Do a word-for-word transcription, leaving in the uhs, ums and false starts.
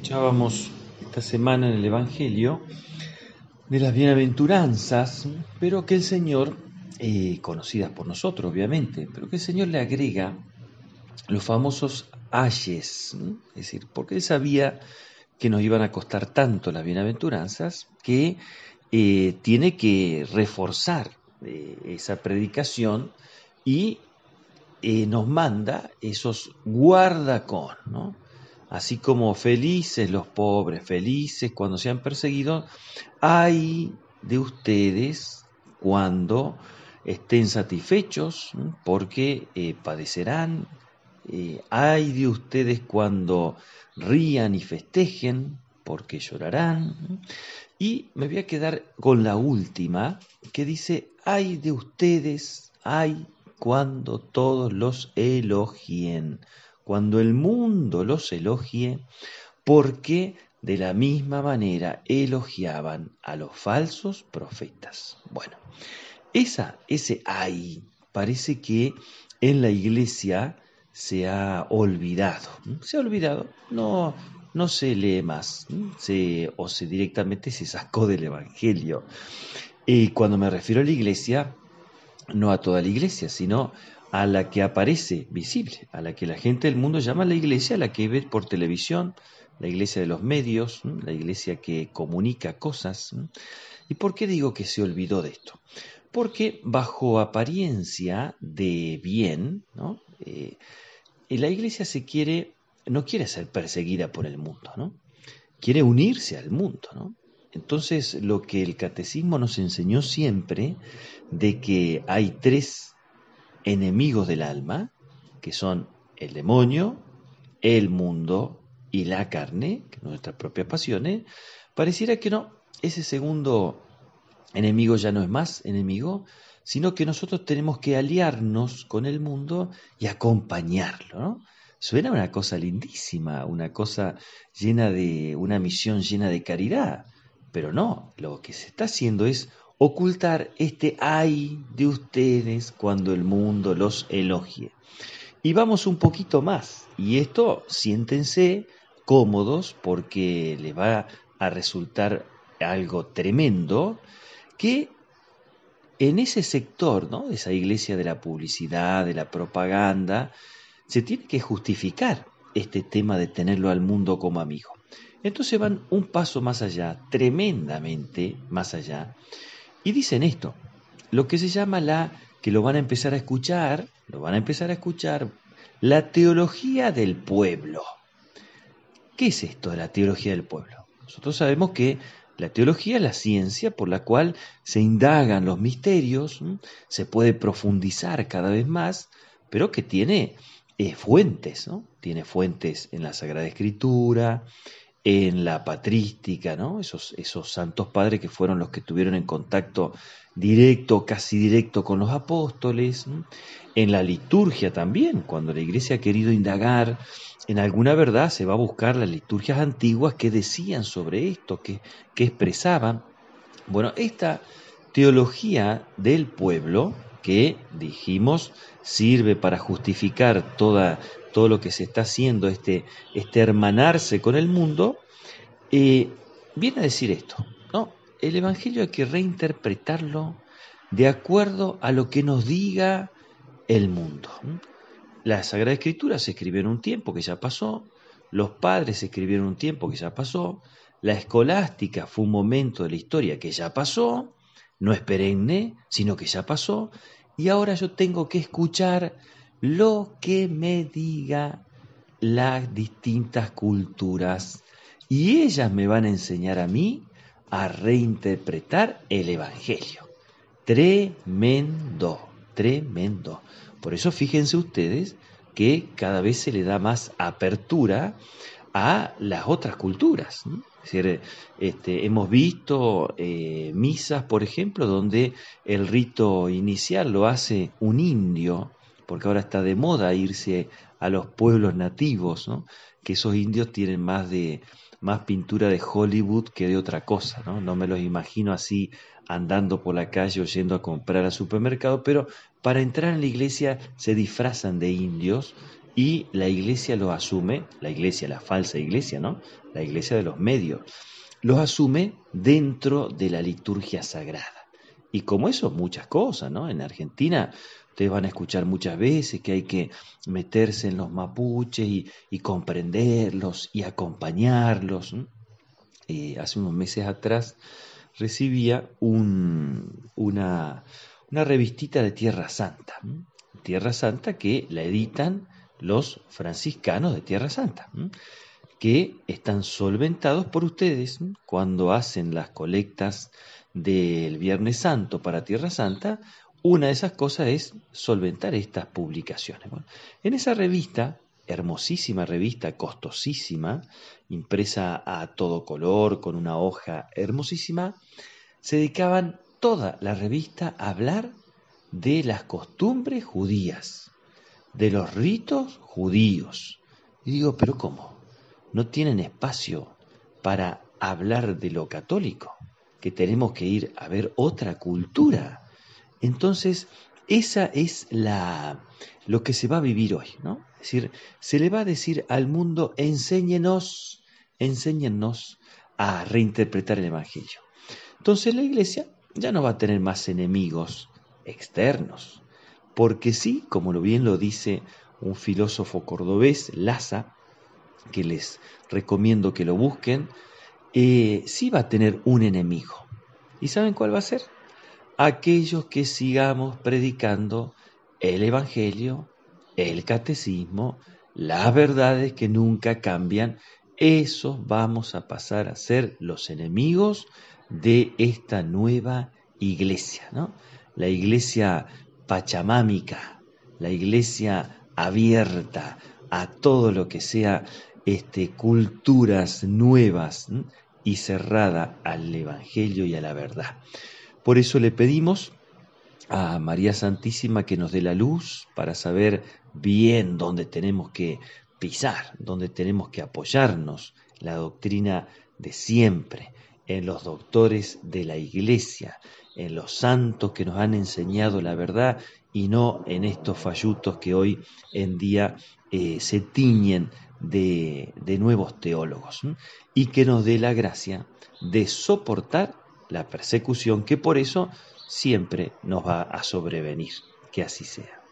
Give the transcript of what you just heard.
Escuchábamos esta semana en el Evangelio de las bienaventuranzas, pero que el Señor, eh, conocidas por nosotros obviamente, pero que el Señor le agrega los famosos ayes, ¿no? Es decir, porque Él sabía que nos iban a costar tanto las bienaventuranzas que eh, tiene que reforzar eh, esa predicación y eh, nos manda esos guarda con, ¿no? Así como felices los pobres, felices cuando sean perseguidos, ay de ustedes cuando estén satisfechos, ¿m? porque eh, padecerán, eh, ay de ustedes cuando rían y festejen, porque llorarán. ¿M? Y me voy a quedar con la última, que dice, ay de ustedes, ay cuando todos los elogien, cuando el mundo los elogie, porque de la misma manera elogiaban a los falsos profetas. Bueno, esa, ese ay parece que en la iglesia se ha olvidado. Se ha olvidado, no, no se lee más, se, o se directamente se sacó del Evangelio. Y cuando me refiero a la iglesia, no a toda la iglesia, sino a la que aparece visible, a la que la gente del mundo llama la iglesia, la que ve por televisión, la iglesia de los medios, la iglesia que comunica cosas. ¿Y por qué digo que se olvidó de esto? Porque bajo apariencia de bien, ¿no? Eh, la iglesia se quiere, no quiere ser perseguida por el mundo, ¿no? Quiere unirse al mundo, ¿no? Entonces, lo que el catecismo nos enseñó siempre, de que hay tres enemigos del alma, que son el demonio, el mundo y la carne, que son nuestras propias pasiones, pareciera que no, ese segundo enemigo ya no es más enemigo, sino que nosotros tenemos que aliarnos con el mundo y acompañarlo, ¿no? Suena una cosa lindísima, una cosa llena de, una misión llena de caridad, pero no, lo que se está haciendo es ocultar este ay de ustedes cuando el mundo los elogie. Y vamos un poquito más, y esto siéntense cómodos porque les va a resultar algo tremendo, que en ese sector, ¿no? De esa iglesia de la publicidad, de la propaganda, se tiene que justificar este tema de tenerlo al mundo como amigo. Entonces van un paso más allá, tremendamente más allá, y dicen esto, lo que se llama la, que lo van a empezar a escuchar, lo van a empezar a escuchar, la teología del pueblo. ¿Qué es esto de la teología del pueblo? Nosotros sabemos que la teología es la ciencia por la cual se indagan los misterios, ¿m? Se puede profundizar cada vez más, pero que tiene eh, fuentes, ¿no? Tiene fuentes en la Sagrada Escritura, en la patrística, ¿no? Esos, esos santos padres que fueron los que tuvieron en contacto directo, casi directo con los apóstoles, ¿m? En la liturgia también, cuando la iglesia ha querido indagar en alguna verdad, se va a buscar las liturgias antiguas que decían sobre esto, que, que expresaban. Bueno, esta teología del pueblo, que dijimos sirve para justificar toda, todo lo que se está haciendo, este, este hermanarse con el mundo, eh, viene a decir esto, ¿no? El Evangelio hay que reinterpretarlo de acuerdo a lo que nos diga el mundo. La Sagrada Escritura se escribió en un tiempo que ya pasó, los padres se escribieron en un tiempo que ya pasó, la escolástica fue un momento de la historia que ya pasó, no es perenne, sino que ya pasó, y ahora yo tengo que escuchar lo que me diga las distintas culturas, y ellas me van a enseñar a mí a reinterpretar el Evangelio. Tremendo, tremendo. Por eso fíjense ustedes que cada vez se le da más apertura a las otras culturas, ¿no? Es decir, este, hemos visto eh, misas, por ejemplo, donde el rito inicial lo hace un indio, porque ahora está de moda irse a los pueblos nativos, ¿no? Que esos indios tienen más de más pintura de Hollywood que de otra cosa, ¿no? No me los imagino así andando por la calle o yendo a comprar al supermercado, pero para entrar en la iglesia se disfrazan de indios y la iglesia lo asume, la iglesia, la falsa iglesia, ¿no? La iglesia de los medios, los asume dentro de la liturgia sagrada. Y como eso, muchas cosas, ¿no? En Argentina ustedes van a escuchar muchas veces que hay que meterse en los mapuches y, y comprenderlos y acompañarlos. Eh, hace unos meses atrás recibía un, una, una revistita de Tierra Santa. Tierra Santa que la editan los franciscanos de Tierra Santa, que están solventados por ustedes cuando hacen las colectas del Viernes Santo para Tierra Santa. Una de esas cosas es solventar estas publicaciones. Bueno, en esa revista, hermosísima revista, costosísima, impresa a todo color, con una hoja hermosísima, se dedicaban toda la revista a hablar de las costumbres judías, de los ritos judíos. Y digo, ¿pero cómo? ¿No tienen espacio para hablar de lo católico? Que tenemos que ir a ver otra cultura. Entonces, esa es la, lo que se va a vivir hoy, ¿no? Es decir, se le va a decir al mundo, enséñenos, enséñennos a reinterpretar el Evangelio. Entonces la iglesia ya no va a tener más enemigos externos, porque sí, como lo bien lo dice un filósofo cordobés, Laza, que les recomiendo que lo busquen, eh, sí va a tener un enemigo. ¿Y saben cuál va a ser? Aquellos que sigamos predicando el Evangelio, el catecismo, las verdades que nunca cambian, esos vamos a pasar a ser los enemigos de esta nueva iglesia, ¿no? La iglesia pachamámica, la iglesia abierta a todo lo que sea este, culturas nuevas, ¿sí? Y cerrada al Evangelio y a la verdad. Por eso le pedimos a María Santísima que nos dé la luz para saber bien dónde tenemos que pisar, dónde tenemos que apoyarnos, la doctrina de siempre, en los doctores de la Iglesia, en los santos que nos han enseñado la verdad y no en estos fallutos que hoy en día eh, se tiñen de, de nuevos teólogos, ¿sí? Y que nos dé la gracia de soportar la persecución que por eso siempre nos va a sobrevenir. Que así sea.